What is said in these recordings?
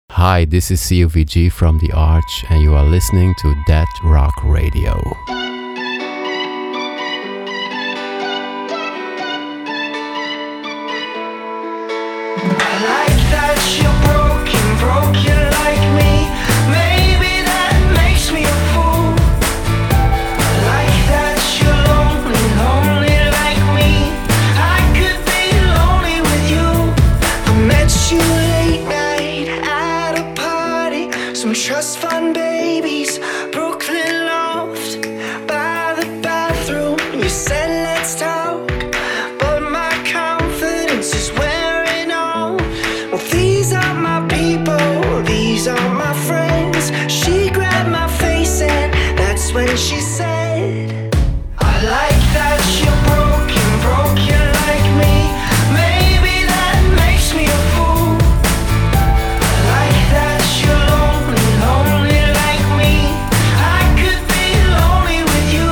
Hi, this is COVG from The Arch, and you are listening to Dead Rock Radio. I like that you're broken like me. Maybe that makes me a fool. I like that you're lonely like me. I could be lonely with you. I met you late night at a party. Some trust fund babies, Brooklyn loft by the bathroom. You said let's talk, but my confidence is wearing off. Well, these are my people, these are my friends. She grabbed my face and that's when she said, I like that you're broken like me. Maybe that makes me a fool. I like that you're lonely like me. I could be lonely with you.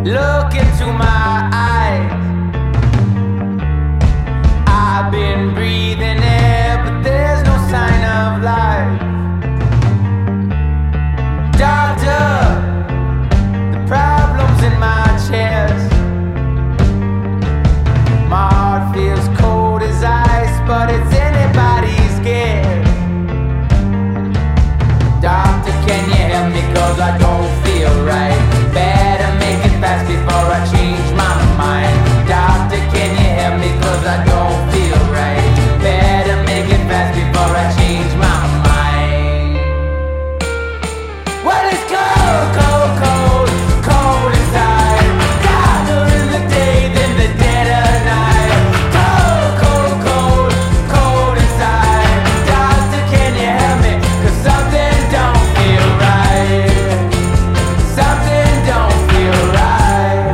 look into my eyes. I've been breathing air, but there's no sign of life. Doctor, the problem's in my chest. My heart feels cold as ice, but it's anybody's guess. Doctor, can you help me? 'Cause I don't feel right. Better make it fast before I change my mind. Doctor, can you help me? 'Cause I don't feel right. Better make it fast before I change my mind. Well, it's cold, cold, cold, cold inside. Darker in the day than the dead of night. Cold, cold, cold, cold inside. Doctor, can you help me? 'Cause something don't feel right. Something don't feel right.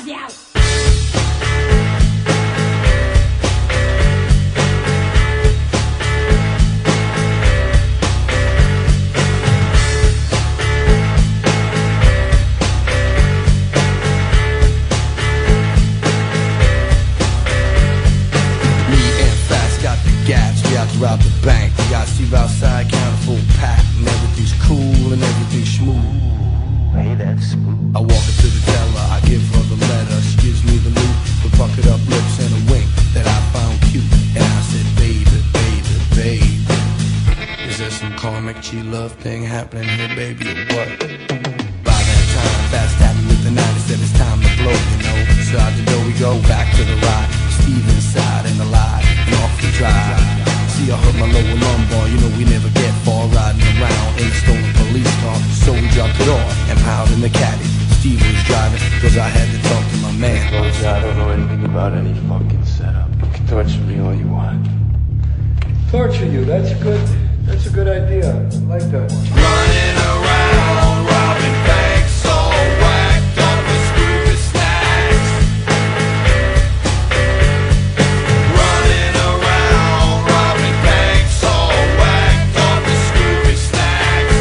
rapaziada. Rob the bank, we got Steve outside, counting full pack, and everything's cool and everything's smooth. Hey, that's smooth. I walk up to the teller, I give her the letter. She gives me the loot with puckered up lips and a wink that I found cute. And I said, baby, baby, baby, is there some karmic G-love thing happening here, baby, or what? By that time, fast tapping with the 90 said it's time to blow, you know. So out the door we go, back to the ride. Steve inside and alive, and off we drive. See, I hurt my lower lumbar, you know we never get far riding around in a stolen police car. So we dropped it off and piled in the caddy. Steve was driving, cause I had to talk to my man. I don't know anything about any fucking setup. You can torture me all you want. Torture you, that's a good idea. I like that one. Running around, robbing banks, all whacked up with stupid snacks. Running around, robbing banks, all whacked up with stupid snacks.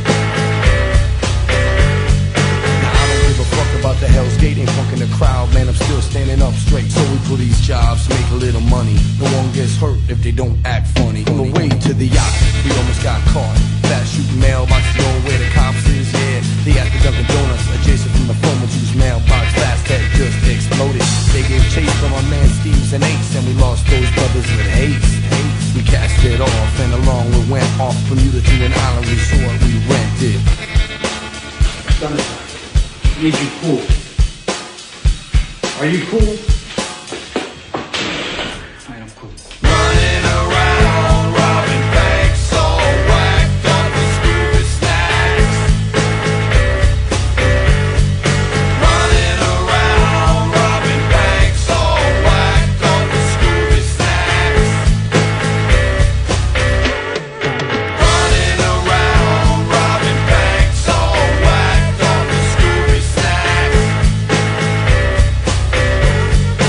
Now I don't give a fuck about the Hell's Gate, ain't fucking the crowd, man, I'm still standing up straight. So we pull these jobs, make a little money. No one gets hurt if they don't act funny. On the way to the yacht, we almost got caught. Fast shooting mailboxes going where the cops is, yeah. They at the Dunkin' Donuts, adjacent from the former juice mailbox. Fast had just exploded. They gave chase from our man Steve's and Ace, and we lost those brothers with haste. We cast it off, and along we went off Bermuda to an island resort we rented. Thunderstorm. Need you cool. Are you cool? Alright, I'm cool. Running around, robbing banks, all whacked up with stupid snacks. Running around, robbing banks, all whacked up with stupid snacks. Running around, robbing banks, all whacked up with stupid snacks.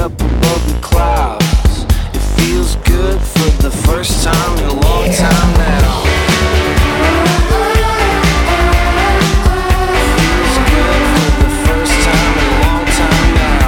up above the clouds. It feels good for the first time in a long time now. Feels good for the first time in a long time now.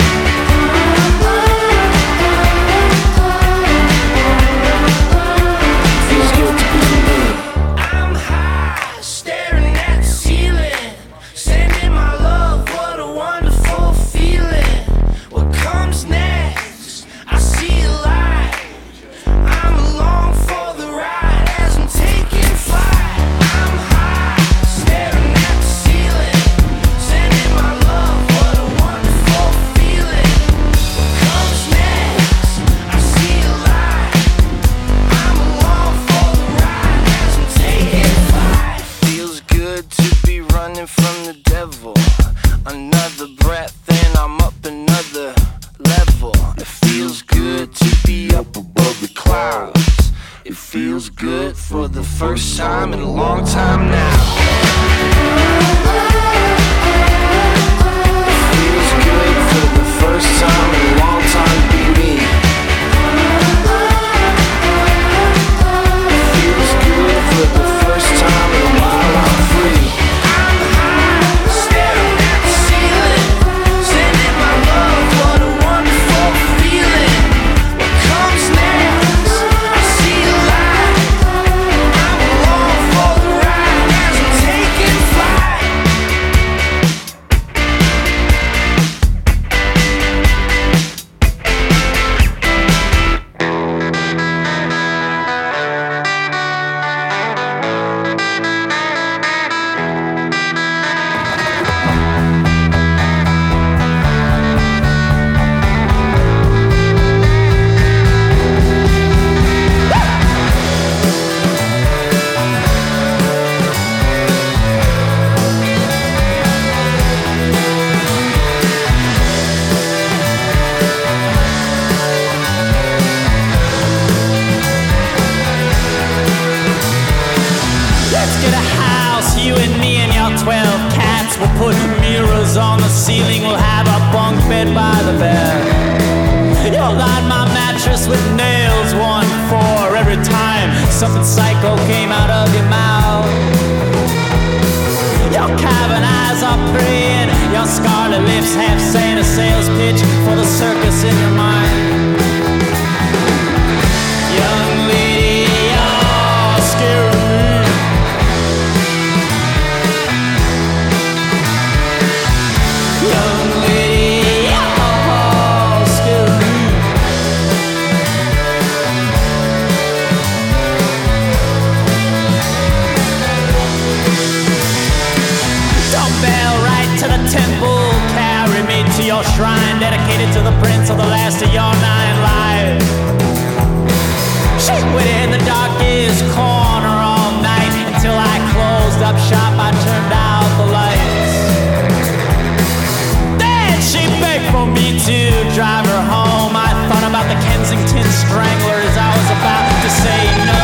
Feels good to be me. I'm high, staring at the ceiling, sending my love. What a wonderful feeling. What comes next? I see a light. I'm along for the ride as I'm taking flight. I'm high, staring at the ceiling, sending my love. What a wonderful feeling. What comes next? I see a light. I'm along for the ride as I'm taking flight. Feels good to be running from the devil. Another breath and I'm up another level. It feels good to be up above the clouds. It feels good for the first time in a long time now. It feels good for the first time in a long time to be me. It feels good for the first time in a while I'm free. I'm high, staring at the ceiling, sending my love. What a wonderful feeling. What comes next? I see a light. I'm along for the ride as I'm taking flight. Let's get a house, you and me and your 12 cats. We'll put mirrors on the ceiling, we'll have a bunk bed by the bed. You'll line my mattress with nails, 1 for every time something psycho came out of your mouth. Your cavern eyes are praying, your scarlet lips half saying a sales pitch for the circus in your mind. Young lady, you're scaring me. Young lady, you're scaring me. Dumbbell right to the temple, carry me to your shrine, dedicated to the prince of the last of your 9 lives. She waited in the darkest corner all night until I closed up shop. I turned out the lights. Then she begged for me to drive her home. I thought about the Kensington Stranglers. I was about to say no.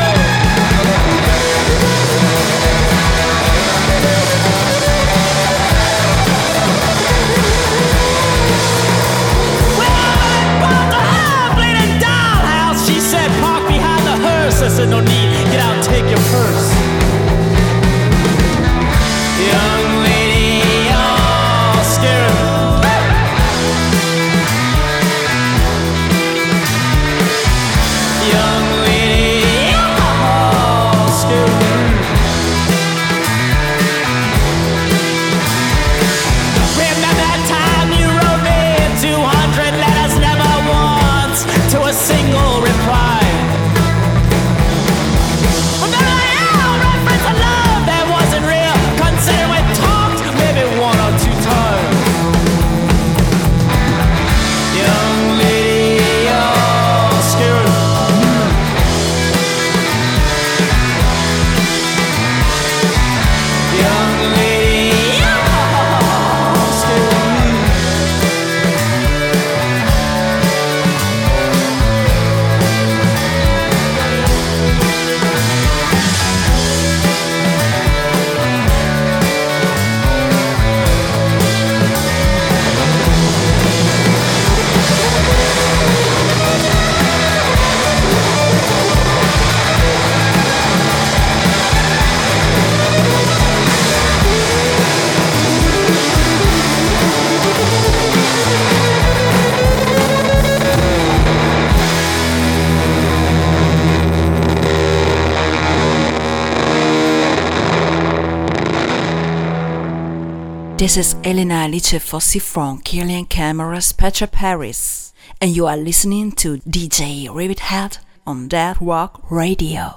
Well, I bought the half-bleeding dollhouse. She said, park behind the hearse. I said, no need, get out and take your purse. Young lady, you're scared. This is Elena Alice Fossi from Killian Cameras Petra Paris, and you are listening to DJ Rabbit on Dead Rock Radio.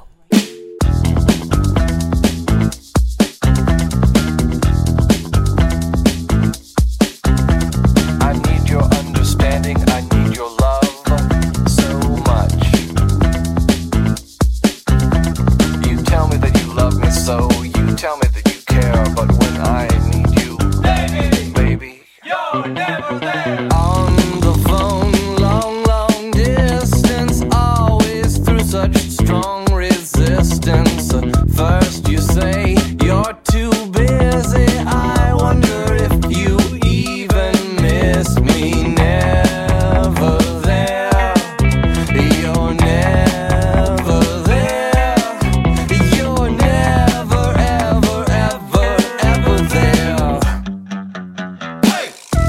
I need your understanding, I need your love so much. You tell me that you love me so, you tell me that you care, but when I need you, baby, you're never there. On the phone, long distance, always through such strong resistance. First you say you're too busy, I wonder if you even miss me. Never there, you're never there, you're never, ever, ever, ever there. Hey!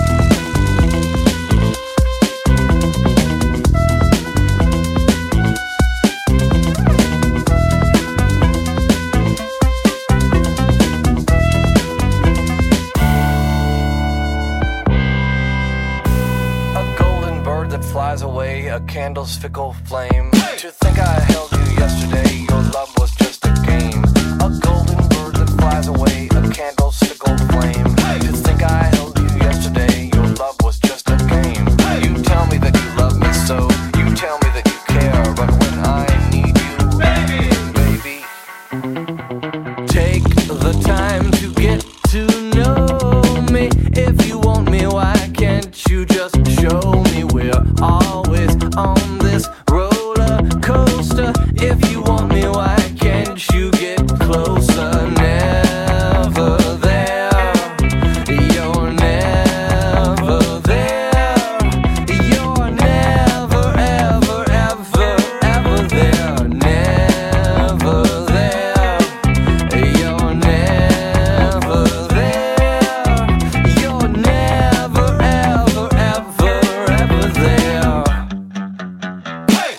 A golden bird that flies away, a candle's fickle flame. To think I held you yesterday, your love was just a game. A golden bird that flies away, a candle's fickle flame. To think I held you yesterday, your love was just a game. You tell me that you love me so, you tell me that you care, but when I need you, baby, take the time to get to know me. If you want me, why can't you just show me? We're always on this roller coaster. If you want me, why can't you get closer? Never there, you're never there, you're never, ever, ever, ever there. Never there, you're never there, you're never, ever, ever, ever there. Hey!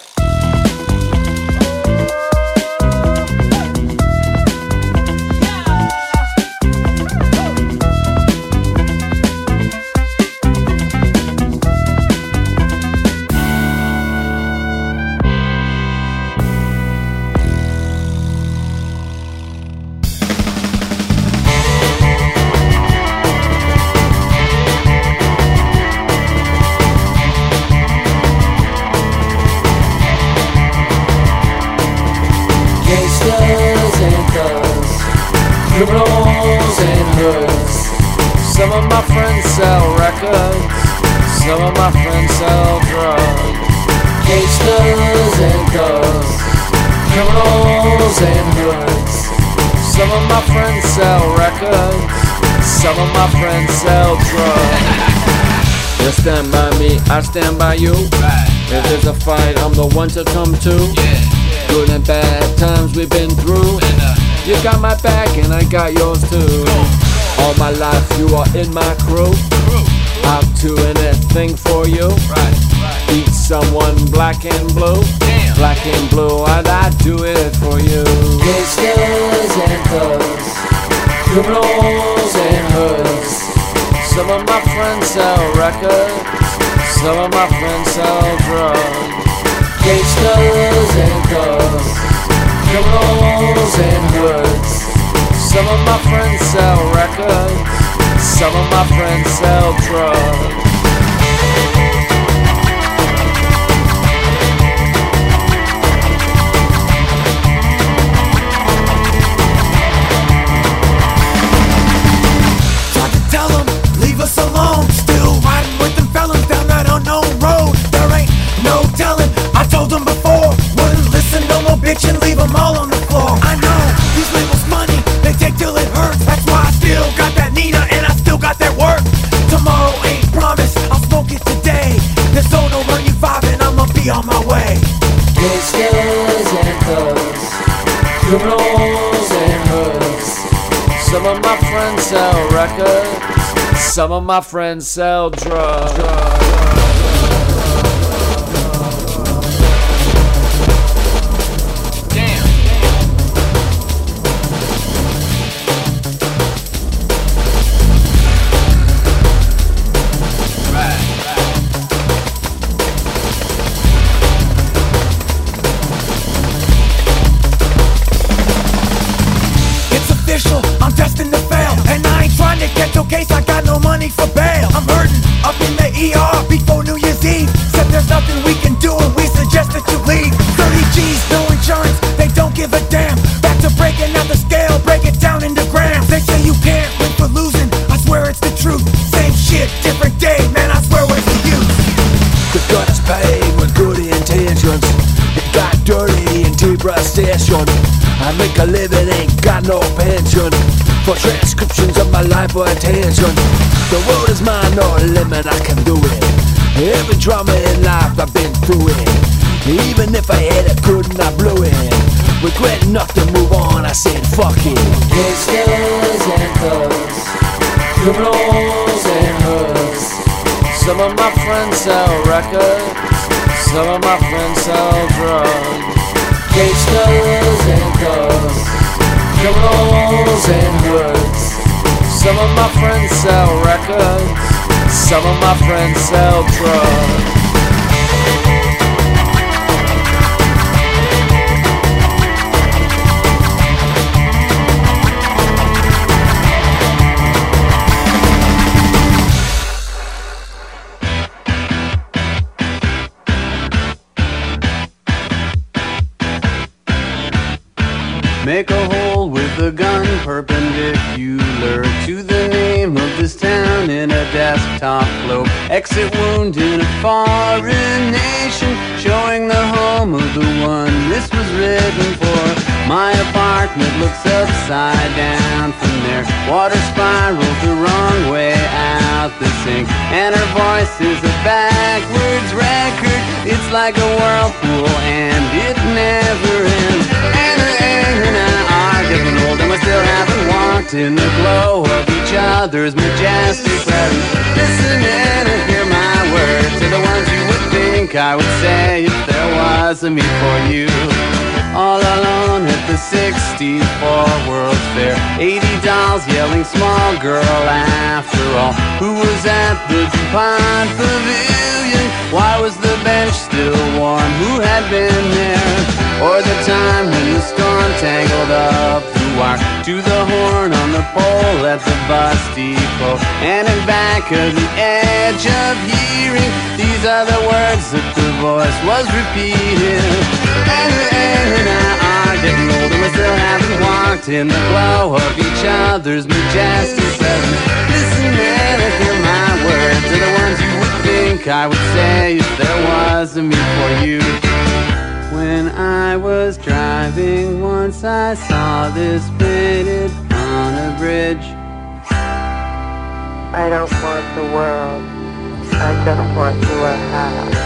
Gangsters and thugs, criminals and hoods. Some of my friends sell records, some of my friends sell drugs. Gangsters and thugs, criminals and hoods. Some of my friends sell records, some of my friends sell drugs. You stand by me, I stand by you. If there's a fight, I'm the one to come to. Good and bad times we've been through. You got my back and I got yours too. All my life you are in my crew. I'll do anything for you. Beat someone black and blue. Black and blue, and I do it for you. Gangsters and thugs, criminals and hoods. Some of my friends sell records, some of my friends sell drugs. Gangsters and thugs, criminals and hoods. Some of my friends sell records, some of my friends sell drugs. Tried to tell them, leave us alone. Still riding with them felons down that unknown road. There ain't no telling, I told them before. Wouldn't listen, no more bitchin', leave them all on the floor. I know, these labels money, they take till it hurts. That's why I still got that Nina and I still got that work. Tomorrow ain't promised, I'll smoke it today. This zone will run you 5 and I'ma be on my way. Gangsters and thugs, criminals and hoods. Some of my friends sell records, some of my friends sell drugs. nothing we can do and we suggest that you leave. 30 G's, no insurance, they don't give a damn. Back to breaking out the scale, break it down into grams. They say you can't win for losing, I swear it's the truth. Same shit, different day, man, I swear where's the use? The gun is paid with good intentions. It got dirty in deep recession. I make a living, ain't got no pension. For transcriptions of my life or attention. The world is mine, no limit, I can do it. Every drama in life, I've been through it. Even if I had it good and I blew it. Regret enough to move on, I said fuck it. Gangsters and thugs, criminals and hoods. Some of my friends sell records, some of my friends sell drugs. Gangsters and thugs, criminals and hoods. Some of my friends sell records, some of my friends sell drugs. Make a hole with a gun perpendicular to the name of this town in a desktop globe. Exit wound in a foreign nation, showing the home of the one this was written for. My apartment looks upside down from there. Water spirals the wrong way out the sink, and her voice is a backwards record. It's like a whirlpool and it never ends. And I are getting old and we still haven't walked in the glow of each other's majestic presence. Listen in and hear my words to the ones you would think I would say if there was a me for you. All alone at the 64 World's Fair, 80 dolls yelling small girl after all. Who was at the DuPont Pavilion? Why was the bench still warm? Who had been there? Or the time when the storm tangled up the wire to the horn on the pole at the bus depot. And in back of the edge of hearing, these are the words that the voice was repeating. And I are getting old and we still haven't walked in the glow of each other's majestic presence. Listen in and hear my words are the ones you would think I would say if there was a me for you. When I was driving once I saw this painted on a bridge. I don't want the world, I just want you a house.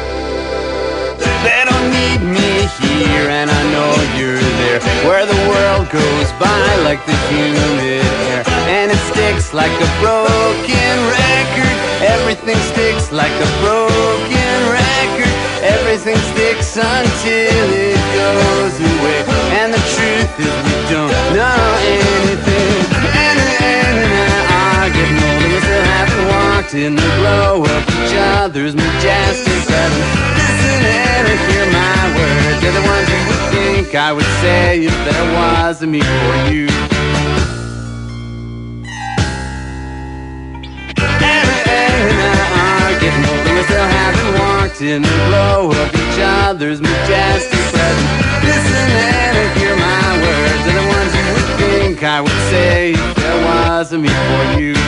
They don't need me here and I know you're there, where the world goes by like the humid air, and it sticks like a broken record. Everything sticks like a broken record. Everything sticks until it goes away. And the truth is we don't know anything. And I are getting old and we still haven't walked in the glow of each other's majestic presence. Listen in and hear my words, they're the ones you would think I would say if there was a me for you. Getting old and we still haven't walked in the glow of each other's majestic presence. Listen in and hear my words, they're the ones you would think I would say if there was a me for you.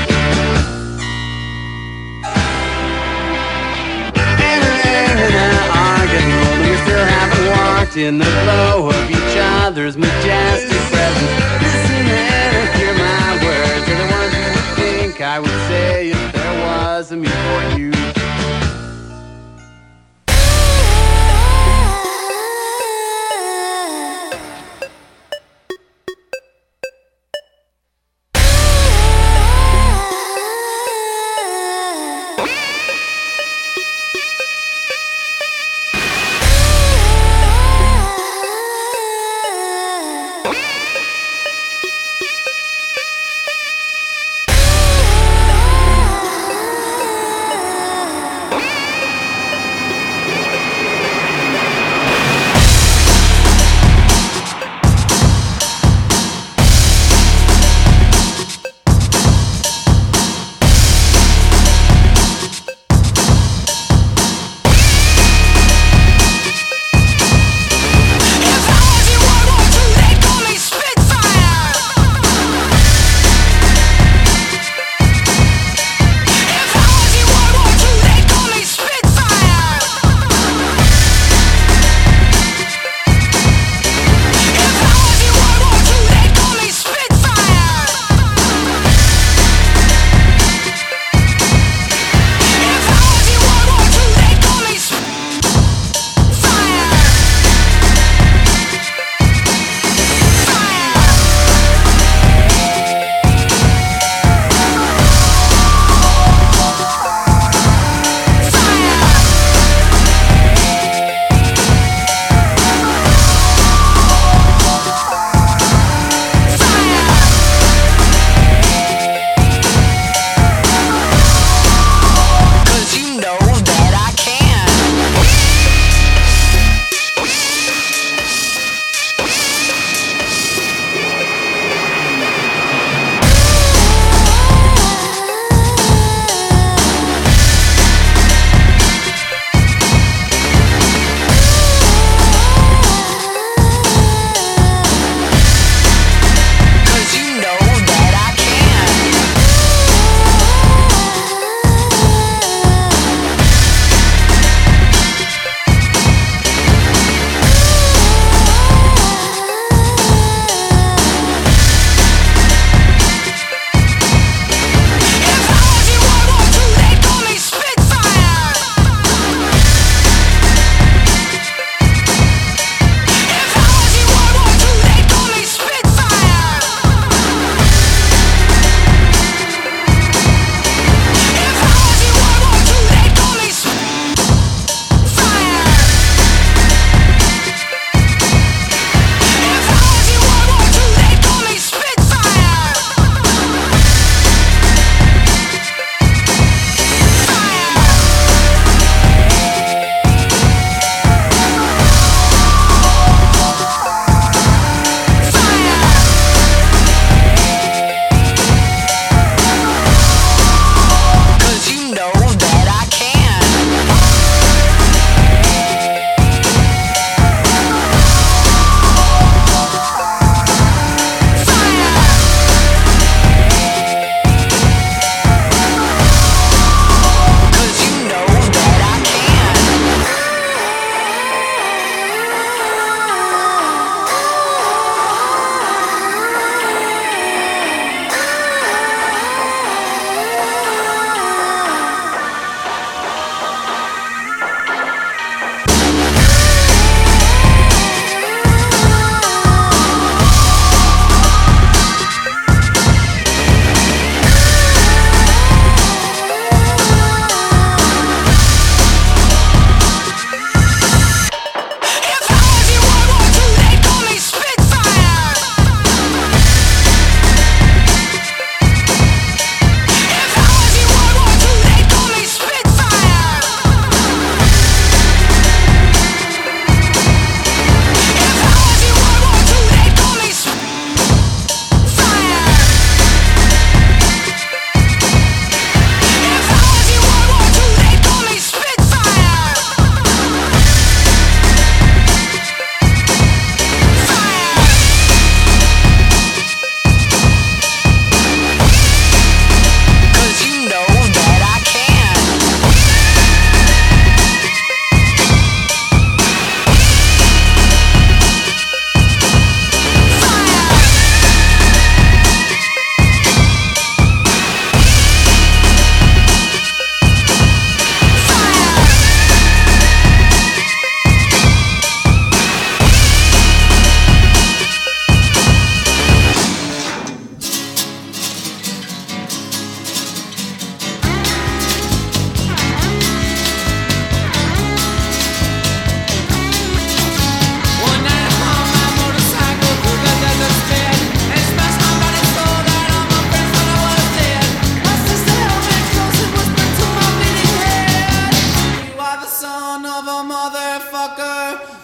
And I are getting old and we still haven't walked in the glow of each other's majestic presence. Listen in and hear my words, they're the ones you would think I would say if there was a me for you.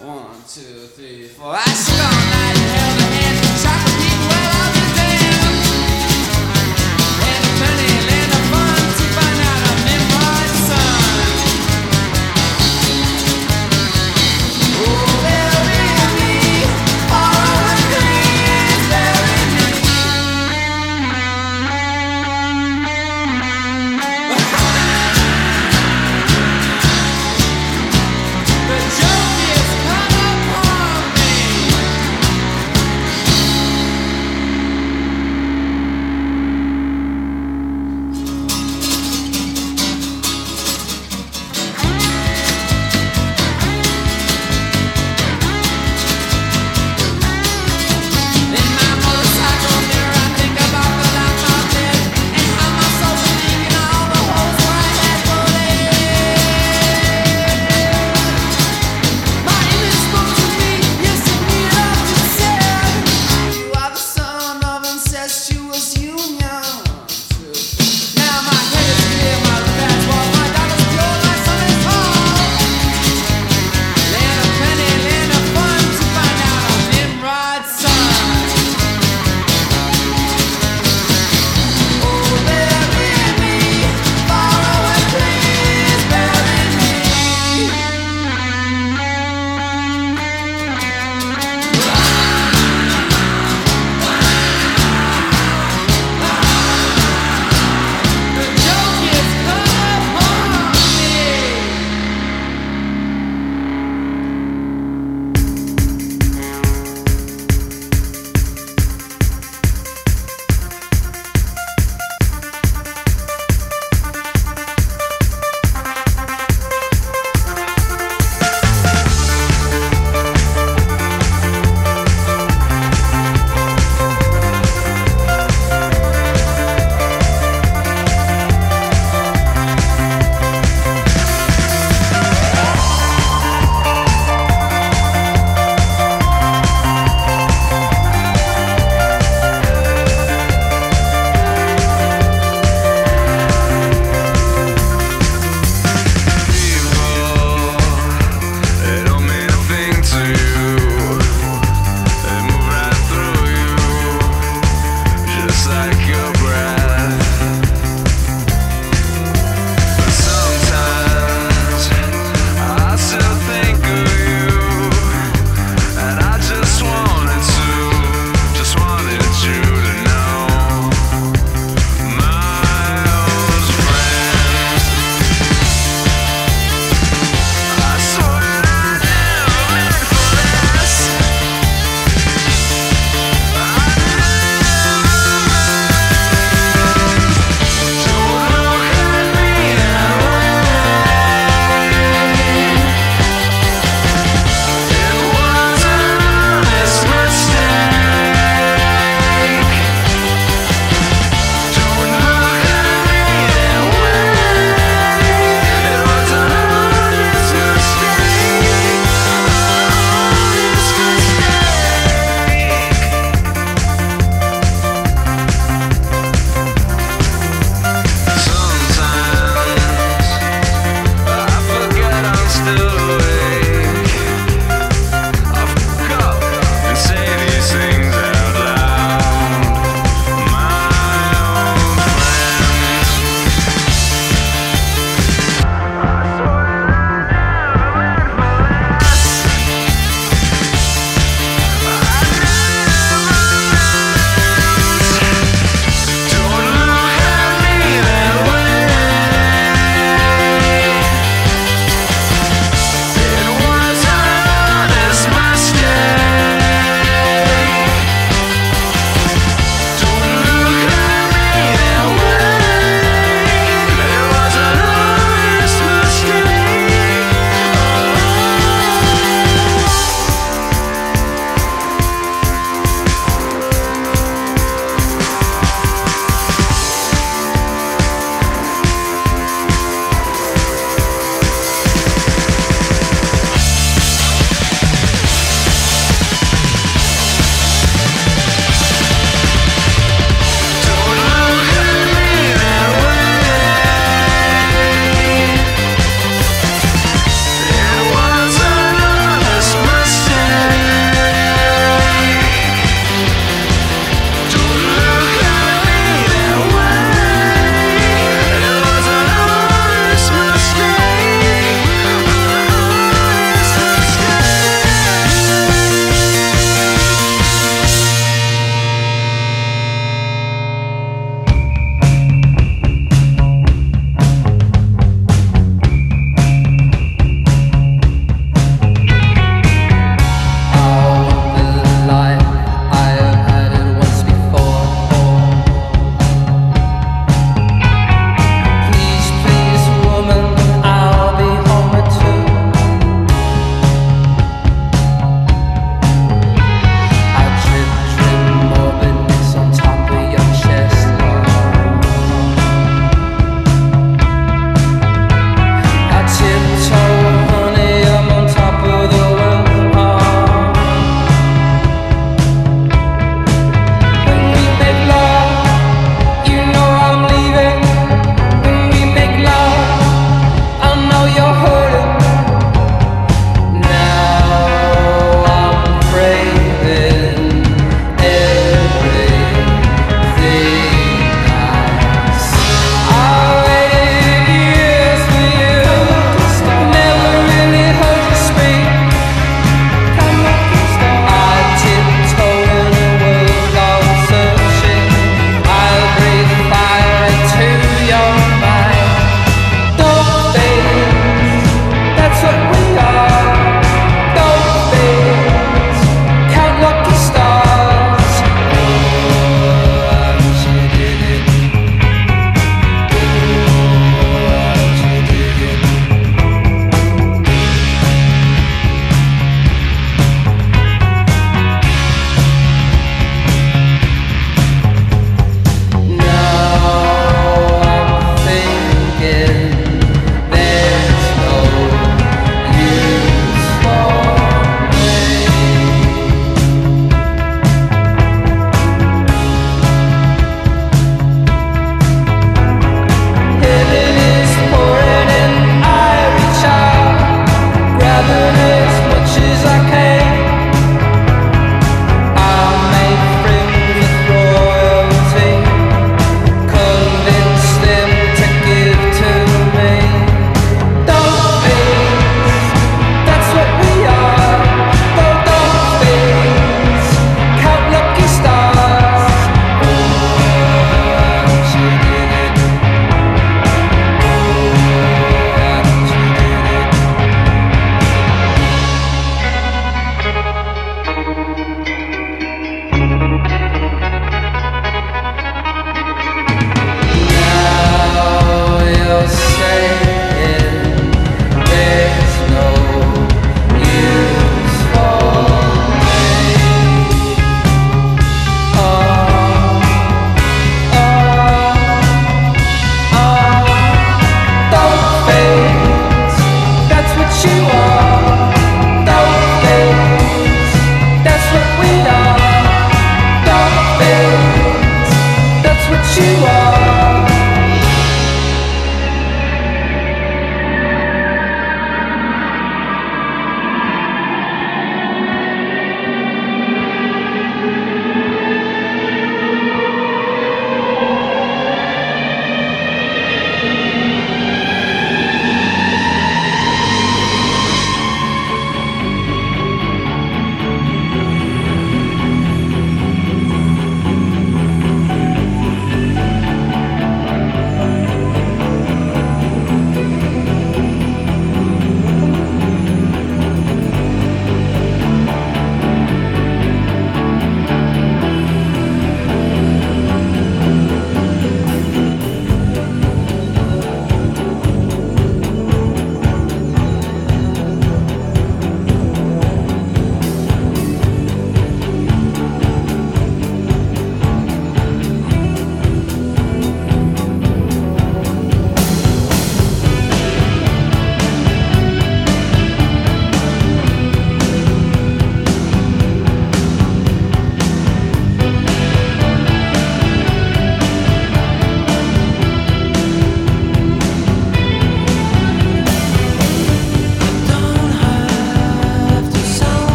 1, 2, 3, 4. I sleep all night.